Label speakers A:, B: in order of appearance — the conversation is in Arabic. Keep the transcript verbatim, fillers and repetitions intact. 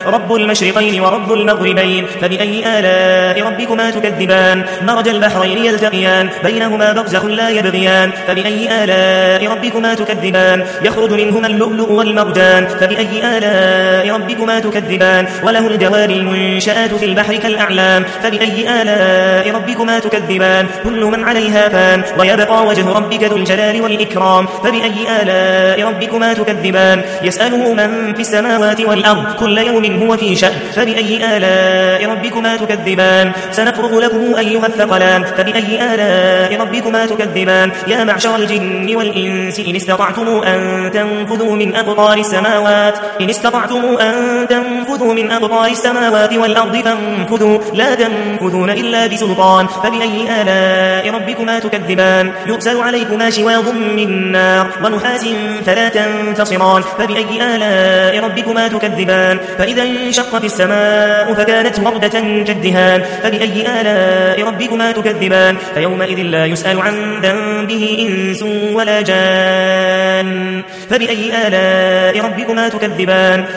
A: رب المشرقين ورب المغربين فبأي آلاء ربكما تكذبان مرج البحرين يلتقيان بينهما برزخ لا يبغيان فبأي آلاء ربكما تكذبان يخرج منهما اللؤلؤ والمرجان فبأي آلاء ربكما تكذبان وله الجوار المنشآت في البحر كالأعلام فبأي آلاء ربكما تكذبان كل من عليها فان ويبقى وجه ربك ذو الجلال والإكرام فبأي آلاء ربكما تكذبان يسأله من في السماوات والأرض كل يوم هو في شأن فبأي آلاء ربكما تكذبان سنفرغ لكم أيها الثقلان فبأي آلاء ربكما تكذبان يا معشر الجن والإنس إن استطعتم أن تنفذوا من أقطار السماوات إن استطعتم أن تنفذوا من أقطار السماوات والأرض فانفذوا لا تنفذون إلا بسلطان فبأي آلاء ربكما تكذبان يرسل عليكما شواظ من نار ونحاس فلا تنتصران فبأي آلاء ربكما تكذبان فإذا انشقت السماء فكانت وردة كالدهان فبأي آلاء ربكما تكذبان فيومئذ لا يسأل عن ذنبه إنس ولا جان فبأي آلاء ربكما تكذبان